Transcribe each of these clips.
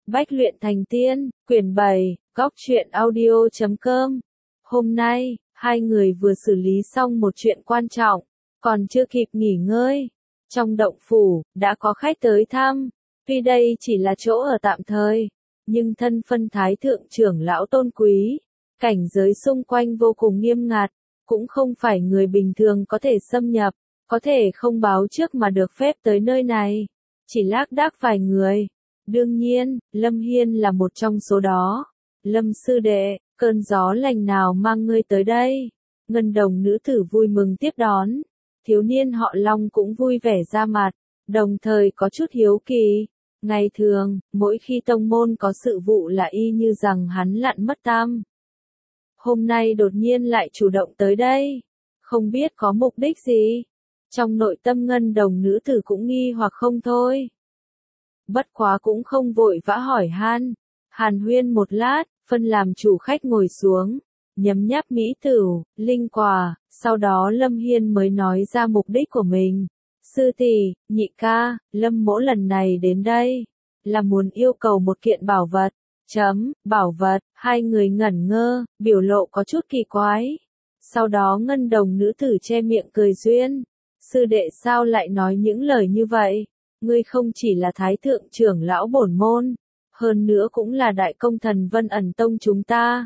Bách luyện thành tiên, quyển 7, góc truyện audio.com. Hôm nay, hai người vừa xử lý xong một chuyện quan trọng, còn chưa kịp nghỉ ngơi. Trong động phủ, đã có khách tới thăm. Tuy đây chỉ là chỗ ở tạm thời, nhưng thân phân thái thượng trưởng lão tôn quý, cảnh giới xung quanh vô cùng nghiêm ngặt, cũng không phải người bình thường có thể xâm nhập, có thể không báo trước mà được phép tới nơi này. Chỉ lác đác vài người. Đương nhiên, Lâm Hiên là một trong số đó. Lâm sư đệ, cơn gió lành nào mang ngươi tới đây? Ngân đồng nữ tử vui mừng tiếp đón. Thiếu niên họ Long cũng vui vẻ ra mặt, đồng thời có chút hiếu kỳ. Ngày thường, mỗi khi tông môn có sự vụ là y như rằng hắn lặn mất tăm. Hôm nay đột nhiên lại chủ động tới đây. Không biết có mục đích gì? Trong nội tâm ngân đồng nữ tử cũng nghi hoặc không thôi. Bất quá cũng không vội vã hỏi han. Hàn huyên một lát, phân làm chủ khách ngồi xuống, nhấm nháp mỹ tửu, linh quả, sau đó Lâm Hiên mới nói ra mục đích của mình. Sư tỷ, nhị ca, Lâm mỗ lần này đến đây, là muốn yêu cầu một kiện bảo vật. Bảo vật, hai người ngẩn ngơ, biểu lộ có chút kỳ quái. Sau đó ngân đồng nữ tử che miệng cười duyên. Sư đệ sao lại nói những lời như vậy? Ngươi không chỉ là thái thượng trưởng lão bổn môn, hơn nữa cũng là đại công thần Vân Ẩn Tông chúng ta.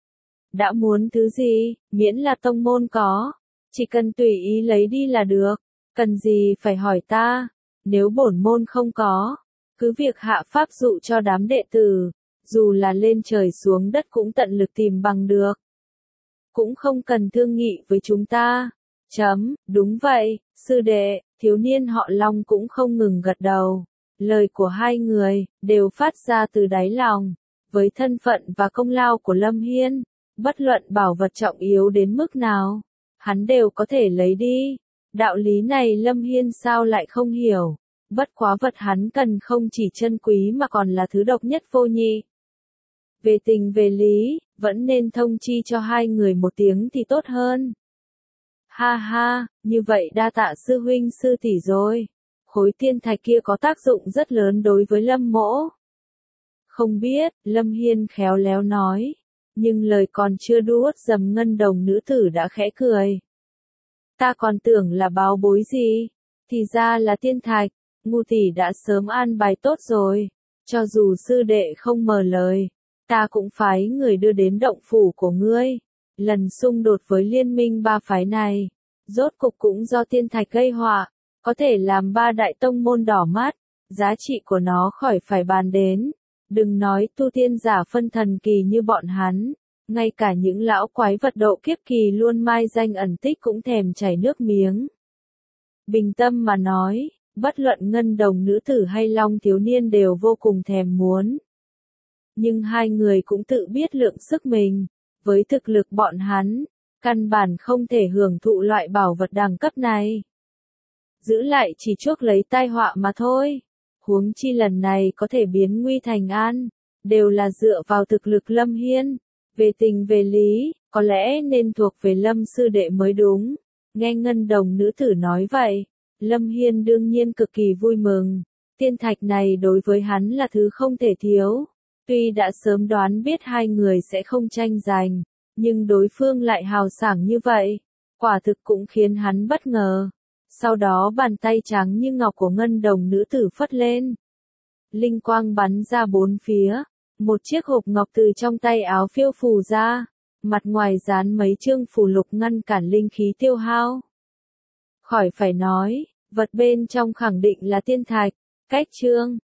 Đã muốn thứ gì, miễn là tông môn có, chỉ cần tùy ý lấy đi là được, cần gì phải hỏi ta, nếu bổn môn không có, cứ việc hạ pháp dụ cho đám đệ tử, dù là lên trời xuống đất cũng tận lực tìm bằng được. Cũng không cần thương nghị với chúng ta. Đúng vậy, sư đệ, thiếu niên họ Long cũng không ngừng gật đầu. Lời của hai người, đều phát ra từ đáy lòng. Với thân phận và công lao của Lâm Hiên, bất luận bảo vật trọng yếu đến mức nào, hắn đều có thể lấy đi. Đạo lý này Lâm Hiên sao lại không hiểu. Bất quá vật hắn cần không chỉ chân quý mà còn là thứ độc nhất vô nhị. Về tình về lý, vẫn nên thông chi cho hai người một tiếng thì tốt hơn. Ha ha, như vậy đa tạ sư huynh sư tỷ rồi. Khối tiên thạch kia có tác dụng rất lớn đối với Lâm mỗ. Không biết, Lâm Hiên khéo léo nói. Nhưng lời còn chưa đuốt dầm ngân đồng nữ tử đã khẽ cười. Ta còn tưởng là báo bối gì. Thì ra là tiên thạch, ngu tỷ đã sớm an bài tốt rồi. Cho dù sư đệ không mở lời, ta cũng phái người đưa đến động phủ của ngươi. Lần xung đột với liên minh ba phái này, rốt cục cũng do tiên thạch gây họa, có thể làm ba đại tông môn đỏ mắt, giá trị của nó khỏi phải bàn đến. Đừng nói tu tiên giả phân thần kỳ như bọn hắn, ngay cả những lão quái vật độ kiếp kỳ luôn mai danh ẩn tích cũng thèm chảy nước miếng. Bình tâm mà nói, bất luận ngân đồng nữ tử hay Long thiếu niên đều vô cùng thèm muốn. Nhưng hai người cũng tự biết lượng sức mình. Với thực lực bọn hắn, căn bản không thể hưởng thụ loại bảo vật đẳng cấp này. Giữ lại chỉ chuốc lấy tai họa mà thôi. Huống chi lần này có thể biến nguy thành an, đều là dựa vào thực lực Lâm Hiên. Về tình về lý, có lẽ nên thuộc về Lâm sư đệ mới đúng. Nghe ngân đồng nữ tử nói vậy, Lâm Hiên đương nhiên cực kỳ vui mừng. Tiên thạch này đối với hắn là thứ không thể thiếu. Tuy đã sớm đoán biết hai người sẽ không tranh giành, nhưng đối phương lại hào sảng như vậy, quả thực cũng khiến hắn bất ngờ. Sau đó bàn tay trắng như ngọc của ngân đồng nữ tử phất lên. Linh quang bắn ra bốn phía, một chiếc hộp ngọc từ trong tay áo phiêu phù ra, mặt ngoài dán mấy chương phù lục ngăn cản linh khí tiêu hao. Khỏi phải nói, vật bên trong khẳng định là tiên thạch, cách chương.